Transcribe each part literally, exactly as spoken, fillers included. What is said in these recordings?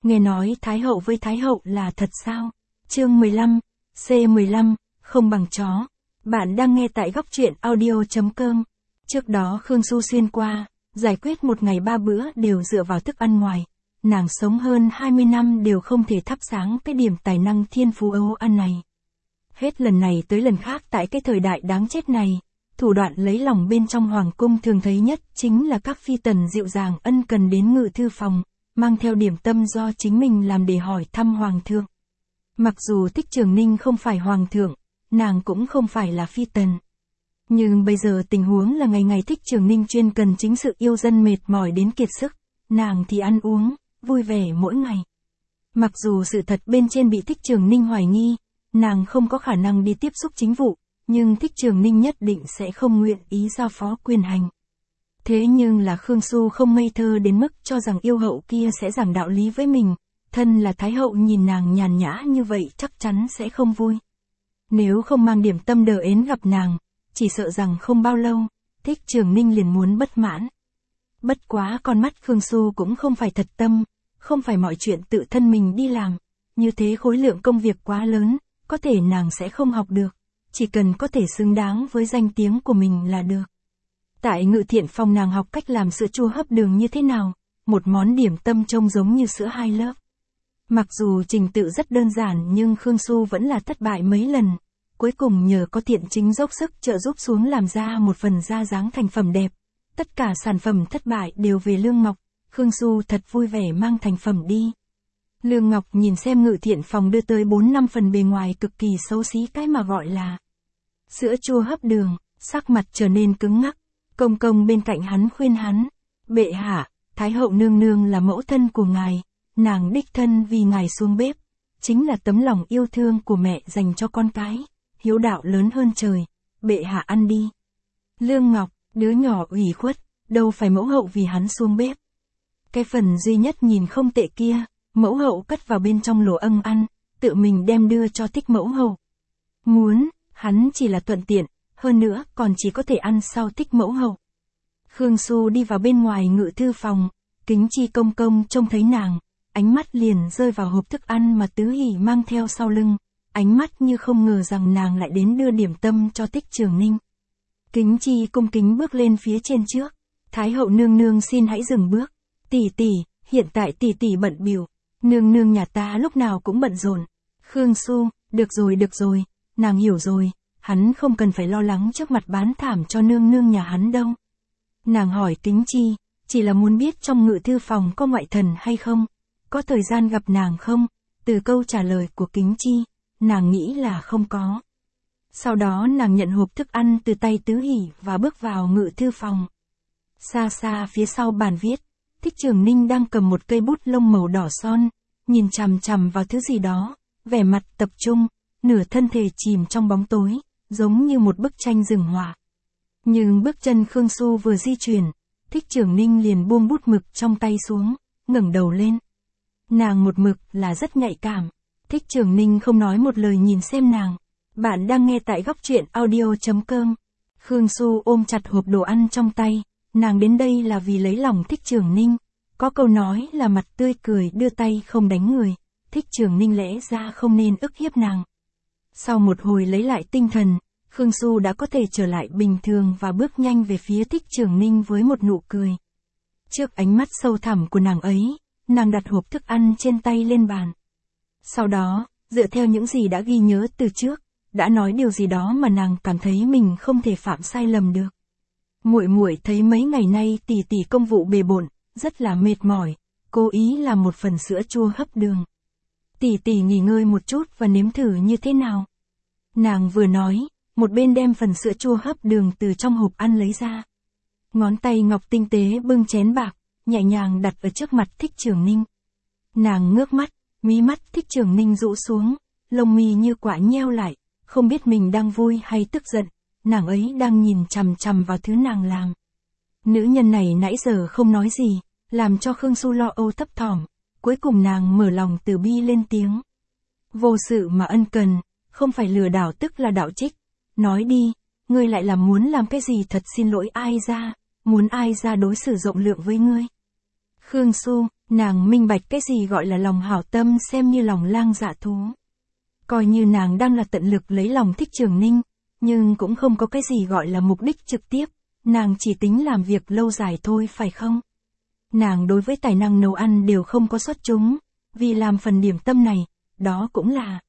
Nghe nói Thái hậu với Thái hậu là thật sao? Chương mười lăm, C mười lăm, không bằng chó. Bạn đang nghe tại góc truyện audio chấm com. Trước đó Khương Su xuyên qua, giải quyết một ngày ba bữa đều dựa vào thức ăn ngoài. Nàng sống hơn hai mươi năm đều không thể thắp sáng cái điểm tài năng thiên phú ấu ăn này. Hết lần này tới lần khác tại cái thời đại đáng chết này, thủ đoạn lấy lòng bên trong hoàng cung thường thấy nhất chính là các phi tần dịu dàng ân cần đến ngự thư phòng, mang theo điểm tâm do chính mình làm để hỏi thăm hoàng thượng. Mặc dù Thích Trường Ninh không phải hoàng thượng, nàng cũng không phải là phi tần. Nhưng bây giờ tình huống là ngày ngày Thích Trường Ninh chuyên cần chính sự yêu dân mệt mỏi đến kiệt sức, nàng thì ăn uống, vui vẻ mỗi ngày. Mặc dù sự thật bên trên bị Thích Trường Ninh hoài nghi, nàng không có khả năng đi tiếp xúc chính vụ, nhưng Thích Trường Ninh nhất định sẽ không nguyện ý giao phó quyền hành. Thế nhưng là Khương Su không ngây thơ đến mức cho rằng yêu hậu kia sẽ giảng đạo lý với mình, thân là Thái hậu nhìn nàng nhàn nhã như vậy chắc chắn sẽ không vui. Nếu không mang điểm tâm đờ ến gặp nàng, chỉ sợ rằng không bao lâu, Thích Trường Ninh liền muốn bất mãn. Bất quá con mắt Khương Su cũng không phải thật tâm, không phải mọi chuyện tự thân mình đi làm, như thế khối lượng công việc quá lớn, có thể nàng sẽ không học được, chỉ cần có thể xứng đáng với danh tiếng của mình là được. Tại Ngự Thiện Phòng nàng học cách làm sữa chua hấp đường như thế nào, một món điểm tâm trông giống như sữa hai lớp. Mặc dù trình tự rất đơn giản nhưng Khương Su vẫn là thất bại mấy lần, cuối cùng nhờ có Thiện Chính dốc sức trợ giúp xuống làm ra một phần ra dáng thành phẩm đẹp. Tất cả sản phẩm thất bại đều về Lương Ngọc, Khương Su thật vui vẻ mang thành phẩm đi. Lương Ngọc nhìn xem Ngự Thiện Phòng đưa tới bốn năm phần bề ngoài cực kỳ xấu xí cái mà gọi là sữa chua hấp đường, sắc mặt trở nên cứng ngắc. Công công bên cạnh hắn khuyên hắn, bệ hạ, Thái hậu nương nương là mẫu thân của ngài, nàng đích thân vì ngài xuống bếp, chính là tấm lòng yêu thương của mẹ dành cho con cái, hiếu đạo lớn hơn trời, bệ hạ ăn đi. Lương Ngọc, đứa nhỏ ủy khuất, đâu phải mẫu hậu vì hắn xuống bếp. Cái phần duy nhất nhìn không tệ kia, mẫu hậu cất vào bên trong lỗ âng ăn, tự mình đem đưa cho Thích mẫu hậu. Muốn, hắn chỉ là thuận tiện, hơn nữa còn chỉ có thể ăn sau Thích mẫu hậu. Khương Su đi vào bên ngoài ngự thư phòng, Kính Chi công công trông thấy nàng, ánh mắt liền rơi vào hộp thức ăn mà Tứ Hỷ mang theo sau lưng, ánh mắt như không ngờ rằng nàng lại đến đưa điểm tâm cho Thích Trường Ninh. Kính Chi cung kính bước lên phía trên trước, Thái hậu nương nương xin hãy dừng bước, tỷ tỷ, hiện tại tỷ tỷ bận bịu, nương nương nhà ta lúc nào cũng bận rộn. Khương Su, được rồi được rồi, nàng hiểu rồi, hắn không cần phải lo lắng trước mặt bán thảm cho nương nương nhà hắn đâu. Nàng hỏi Kính Chi, chỉ là muốn biết trong ngự thư phòng có ngoại thần hay không, có thời gian gặp nàng không, từ câu trả lời của Kính Chi, nàng nghĩ là không có. Sau đó nàng nhận hộp thức ăn từ tay Tứ Hỷ và bước vào ngự thư phòng. Xa xa phía sau bàn viết, Thích Trường Ninh đang cầm một cây bút lông màu đỏ son, nhìn chằm chằm vào thứ gì đó, vẻ mặt tập trung, nửa thân thể chìm trong bóng tối, giống như một bức tranh rừng họa. Nhưng bước chân Khương Su vừa di chuyển, Thích Trường Ninh liền buông bút mực trong tay xuống, ngẩng đầu lên. Nàng một mực là rất nhạy cảm, Thích Trường Ninh không nói một lời nhìn xem nàng. Bạn đang nghe tại góc truyện audio chấm com. Khương Su ôm chặt hộp đồ ăn trong tay, nàng đến đây là vì lấy lòng Thích Trường Ninh. Có câu nói là mặt tươi cười đưa tay không đánh người, Thích Trường Ninh lẽ ra không nên ức hiếp nàng. Sau một hồi lấy lại tinh thần, Khương Su đã có thể trở lại bình thường và bước nhanh về phía Thích Trường Ninh với một nụ cười. Trước ánh mắt sâu thẳm của nàng ấy, nàng đặt hộp thức ăn trên tay lên bàn. Sau đó, dựa theo những gì đã ghi nhớ từ trước, đã nói điều gì đó mà nàng cảm thấy mình không thể phạm sai lầm được. Muội muội thấy mấy ngày nay tỷ tỷ công vụ bề bộn, rất là mệt mỏi, cố ý làm một phần sữa chua hấp đường. Tỷ tỷ nghỉ ngơi một chút và nếm thử như thế nào. Nàng vừa nói, một bên đem phần sữa chua hấp đường từ trong hộp ăn lấy ra. Ngón tay ngọc tinh tế bưng chén bạc, nhẹ nhàng đặt ở trước mặt Thích Trường Ninh. Nàng ngước mắt, mí mắt Thích Trường Ninh rũ xuống, lông mi như quả nheo lại, không biết mình đang vui hay tức giận, nàng ấy đang nhìn chằm chằm vào thứ nàng làm. Nữ nhân này nãy giờ không nói gì, làm cho Khương Su lo âu thấp thỏm, cuối cùng nàng mở lòng từ bi lên tiếng. Vô sự mà ân cần, không phải lừa đảo tức là đạo trích, nói đi, ngươi lại là muốn làm cái gì thật xin lỗi ai ra, muốn ai ra đối xử rộng lượng với ngươi. Khương Su, Nàng minh bạch cái gì gọi là lòng hảo tâm xem như lòng lang dạ thú. Coi như nàng đang là tận lực lấy lòng Thích Trường Ninh, nhưng cũng không có cái gì gọi là mục đích trực tiếp, nàng chỉ tính làm việc lâu dài thôi phải không? Nàng đối với tài năng nấu ăn đều không có xuất chúng, vì làm phần điểm tâm này, đó cũng là...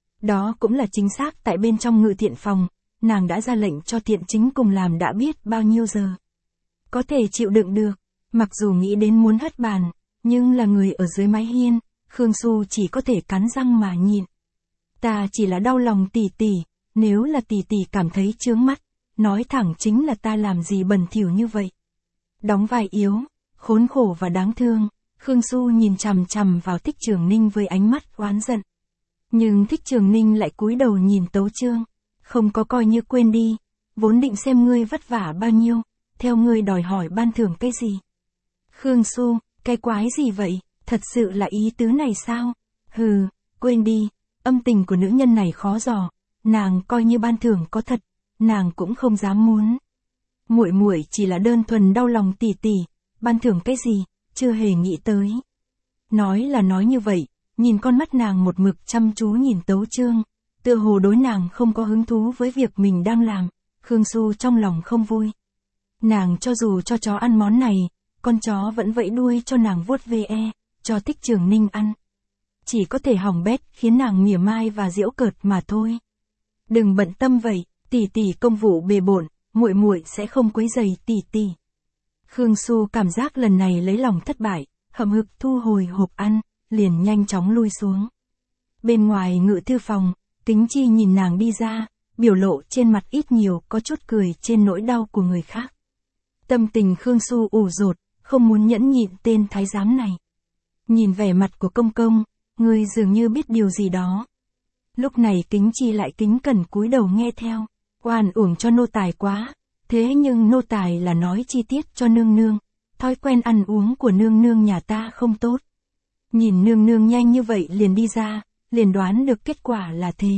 Đó cũng là chính xác tại bên trong ngự thiện phòng, nàng đã ra lệnh cho Thiện Chính cùng làm đã biết bao nhiêu giờ. Có thể chịu đựng được, mặc dù nghĩ đến muốn hất bàn, nhưng là người ở dưới mái hiên, Khương Xu chỉ có thể cắn răng mà nhịn. Ta chỉ là đau lòng tỷ tỷ, nếu là tỷ tỷ cảm thấy chướng mắt, nói thẳng chính là ta làm gì bẩn thỉu như vậy. Đóng vai yếu, khốn khổ và đáng thương, Khương Xu nhìn chằm chằm vào Thích Trường Ninh với ánh mắt oán giận. Nhưng Thích Trường Ninh lại cúi đầu nhìn Tấu Chương, không có coi như quên đi, vốn định xem ngươi vất vả bao nhiêu, theo ngươi đòi hỏi ban thưởng cái gì. Khương Xu, cái quái gì vậy, thật sự là ý tứ này sao? Hừ, quên đi, âm tình của nữ nhân này khó dò, nàng coi như ban thưởng có thật, nàng cũng không dám muốn. Muội muội chỉ là đơn thuần đau lòng tỷ tỷ, ban thưởng cái gì, chưa hề nghĩ tới. Nói là nói như vậy, nhìn con mắt nàng một mực chăm chú nhìn Tấu Chương, tựa hồ đối nàng không có hứng thú với việc mình đang làm, Khương Xu trong lòng không vui. Nàng cho dù cho chó ăn món này, con chó vẫn vẫy đuôi cho nàng vuốt ve, cho Thích Trường Ninh ăn. Chỉ có thể hỏng bét khiến nàng mỉa mai và giễu cợt mà thôi. Đừng bận tâm vậy, tỷ tỷ công vụ bề bộn, muội muội sẽ không quấy rầy tỷ tỷ. Khương Xu cảm giác lần này lấy lòng thất bại, hậm hực thu hồi hộp ăn, liền nhanh chóng lui xuống. Bên ngoài ngự thư phòng, Kính Chi nhìn nàng đi ra, biểu lộ trên mặt ít nhiều có chút cười trên nỗi đau của người khác. Tâm tình Khương Xu ủ rột, không muốn nhẫn nhịn tên thái giám này. Nhìn vẻ mặt của công công, người dường như biết điều gì đó. Lúc này Kính Chi lại kính cẩn cúi đầu nghe theo, oan uổng cho nô tài quá, thế nhưng nô tài là nói chi tiết cho nương nương, thói quen ăn uống của nương nương nhà ta không tốt. Nhìn nương nương nhanh như vậy liền đi ra, liền đoán được kết quả là thế.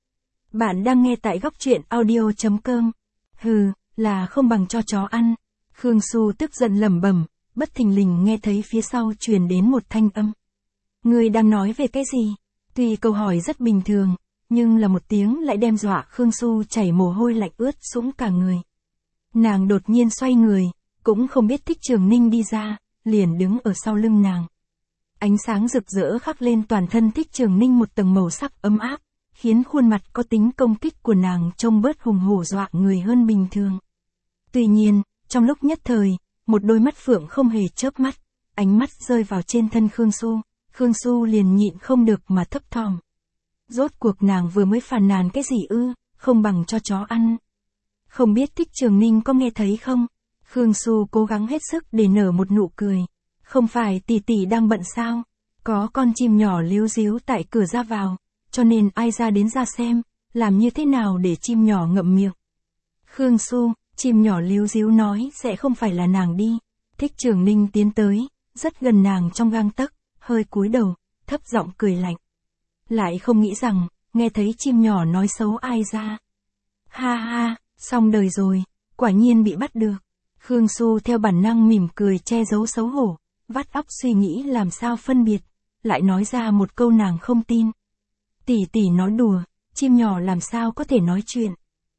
Bạn đang nghe tại góc truyện audio chấm com. Hừ, là không bằng cho chó ăn. Khương Xu tức giận lẩm bẩm, bất thình lình nghe thấy phía sau truyền đến một thanh âm. Người đang nói về cái gì? Tuy câu hỏi rất bình thường, nhưng là một tiếng lại đem dọa Khương Xu chảy mồ hôi lạnh ướt sũng cả người. Nàng đột nhiên xoay người, cũng không biết Thích Trường Ninh đi ra, liền đứng ở sau lưng nàng. Ánh sáng rực rỡ khắc lên toàn thân Thích Trường Ninh một tầng màu sắc ấm áp, khiến khuôn mặt có tính công kích của nàng trông bớt hùng hổ dọa người hơn bình thường. Tuy nhiên, trong lúc nhất thời, một đôi mắt phượng không hề chớp mắt, ánh mắt rơi vào trên thân Khương Xu, Khương Xu liền nhịn không được mà thấp thỏm. Rốt cuộc nàng vừa mới phàn nàn cái gì ư, không bằng cho chó ăn. Không biết Thích Trường Ninh có nghe thấy không? Khương Xu cố gắng hết sức để nở một nụ cười. Không phải tỷ tỷ đang bận sao? Có con chim nhỏ líu díu tại cửa ra vào, cho nên ai ra đến ra xem, làm như thế nào để chim nhỏ ngậm miệng. Khương Xu, chim nhỏ líu díu nói sẽ không phải là nàng đi. Thích Trường Ninh tiến tới, rất gần nàng trong gang tấc, hơi cúi đầu, thấp giọng cười lạnh. Lại không nghĩ rằng, nghe thấy chim nhỏ nói xấu ai ra. Ha ha, xong đời rồi, quả nhiên bị bắt được. Khương Xu theo bản năng mỉm cười che giấu xấu hổ, vắt óc suy nghĩ làm sao phân biệt, lại nói ra một câu nàng không tin. Tỷ tỷ nói đùa, chim nhỏ làm sao có thể nói chuyện.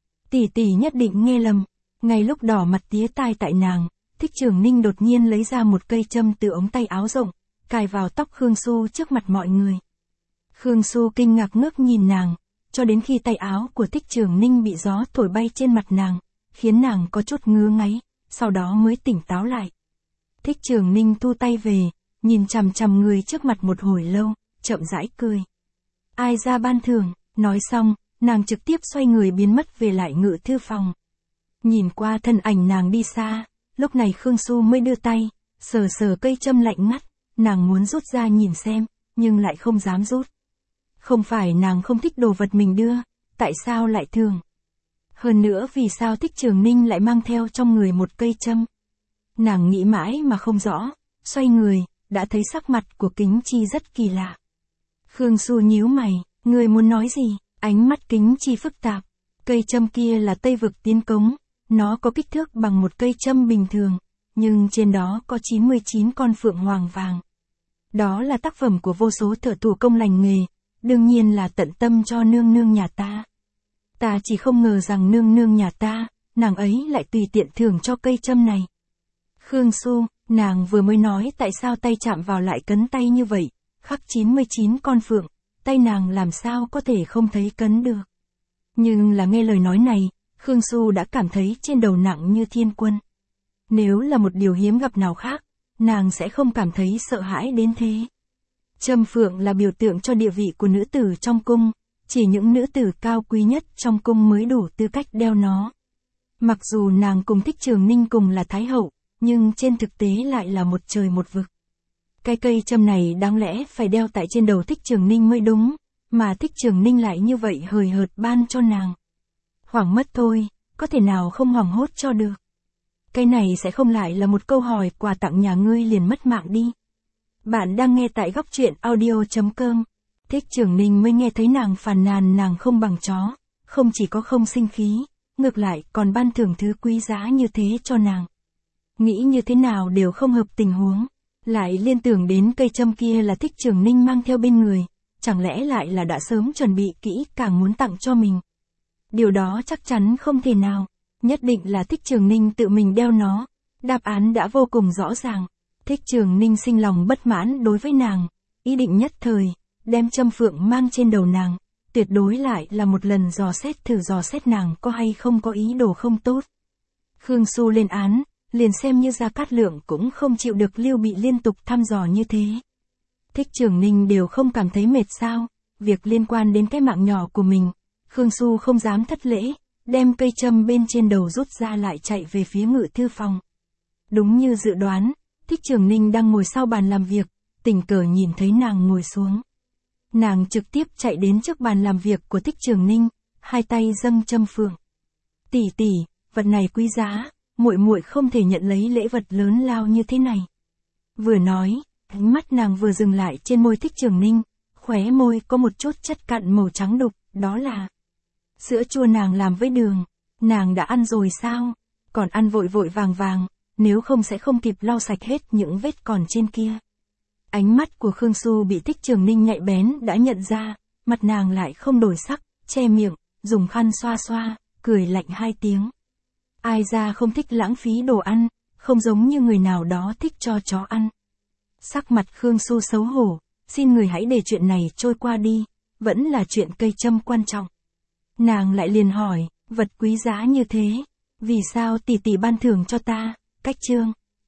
Tỷ tỷ nhất định nghe lầm. Ngay lúc đỏ mặt tía tai tại nàng, Thích Trường Ninh đột nhiên lấy ra một cây châm từ ống tay áo rộng, cài vào tóc Khương Xu trước mặt mọi người. Khương Xu kinh ngạc ngước nhìn nàng, cho đến khi tay áo của Thích Trường Ninh bị gió thổi bay trên mặt nàng, khiến nàng có chút ngứa ngáy, sau đó mới tỉnh táo lại. Thích Trường Ninh thu tay về, nhìn chằm chằm người trước mặt một hồi lâu, chậm rãi cười. Ai ra ban thưởng, nói xong, nàng trực tiếp xoay người biến mất về lại ngự thư phòng. Nhìn qua thân ảnh nàng đi xa, lúc này Khương Xu mới đưa tay, sờ sờ cây châm lạnh ngắt, nàng muốn rút ra nhìn xem, nhưng lại không dám rút. Không phải nàng không thích đồ vật mình đưa, tại sao lại thường? Hơn nữa vì sao Thích Trường Ninh lại mang theo trong người một cây châm? Nàng nghĩ mãi mà không rõ, xoay người, đã thấy sắc mặt của Kính Chi rất kỳ lạ. Khương Xu nhíu mày, người muốn nói gì? Ánh mắt Kính Chi phức tạp. Cây châm kia là Tây Vực Tiến Cống, nó có kích thước bằng một cây châm bình thường, nhưng trên đó có chín mươi chín con phượng hoàng vàng. Đó là tác phẩm của vô số thợ thủ công lành nghề, đương nhiên là tận tâm cho nương nương nhà ta. Ta chỉ không ngờ rằng nương nương nhà ta, nàng ấy lại tùy tiện thưởng cho cây châm này. Khương Xu, nàng vừa mới nói tại sao tay chạm vào lại cấn tay như vậy, khắc chín mươi chín con phượng, tay nàng làm sao có thể không thấy cấn được. Nhưng là nghe lời nói này, Khương Xu đã cảm thấy trên đầu nặng như thiên quân. Nếu là một điều hiếm gặp nào khác, nàng sẽ không cảm thấy sợ hãi đến thế. Châm phượng là biểu tượng cho địa vị của nữ tử trong cung, chỉ những nữ tử cao quý nhất trong cung mới đủ tư cách đeo nó. Mặc dù nàng cùng Thích Trường Ninh cùng là Thái hậu, nhưng trên thực tế lại là một trời một vực. Cái cây châm này đáng lẽ phải đeo tại trên đầu Thích Trường Ninh mới đúng, mà Thích Trường Ninh lại như vậy hời hợt ban cho nàng. Hoảng mất thôi, có thể nào không hoảng hốt cho được. Cái này sẽ không lại là một câu hỏi quà tặng nhà ngươi liền mất mạng đi. Bạn đang nghe tại góc truyện audio.com. Thích Trường Ninh mới nghe thấy nàng phàn nàn nàng không bằng chó, không chỉ có không sinh khí, ngược lại còn ban thưởng thứ quý giá như thế cho nàng. Nghĩ như thế nào đều không hợp tình huống, lại liên tưởng đến cây châm kia là Thích Trường Ninh mang theo bên người, chẳng lẽ lại là đã sớm chuẩn bị kỹ càng muốn tặng cho mình. Điều đó chắc chắn không thể nào, nhất định là Thích Trường Ninh tự mình đeo nó, đáp án đã vô cùng rõ ràng. Thích Trường Ninh sinh lòng bất mãn đối với nàng, ý định nhất thời, đem châm phượng mang trên đầu nàng, tuyệt đối lại là một lần dò xét thử dò xét nàng có hay không có ý đồ không tốt. Khương Xu lên án, liền xem như Gia Cát Lượng cũng không chịu được Lưu Bị liên tục thăm dò như thế. Thích Trường Ninh đều không cảm thấy mệt sao, việc liên quan đến cái mạng nhỏ của mình, Khương Xu không dám thất lễ, đem cây châm bên trên đầu rút ra lại chạy về phía ngự thư phòng. Đúng như dự đoán, Thích Trường Ninh đang ngồi sau bàn làm việc, tình cờ nhìn thấy nàng ngồi xuống. Nàng trực tiếp chạy đến trước bàn làm việc của Thích Trường Ninh, hai tay dâng châm phượng. Tỷ tỷ, vật này quý giá, muội muội không thể nhận lấy lễ vật lớn lao như thế này. Vừa nói, ánh mắt nàng vừa dừng lại trên môi Thích Trường Ninh, khóe môi có một chút chất cặn màu trắng đục, đó là sữa chua nàng làm với đường. Nàng đã ăn rồi sao? Còn ăn vội vội vàng vàng, nếu không sẽ không kịp lau sạch hết những vết còn trên kia. Ánh mắt của Khương Xu bị Thích Trường Ninh nhạy bén đã nhận ra, mặt nàng lại không đổi sắc, che miệng, dùng khăn xoa xoa, cười lạnh hai tiếng. Ai ra không thích lãng phí đồ ăn, không giống như người nào đó thích cho chó ăn. Sắc mặt Khương Xu xấu hổ, xin người hãy để chuyện này trôi qua đi, vẫn là chuyện cây châm quan trọng. Nàng lại liền hỏi, vật quý giá như thế, vì sao tỷ tỷ ban thưởng cho ta, Cách Chương?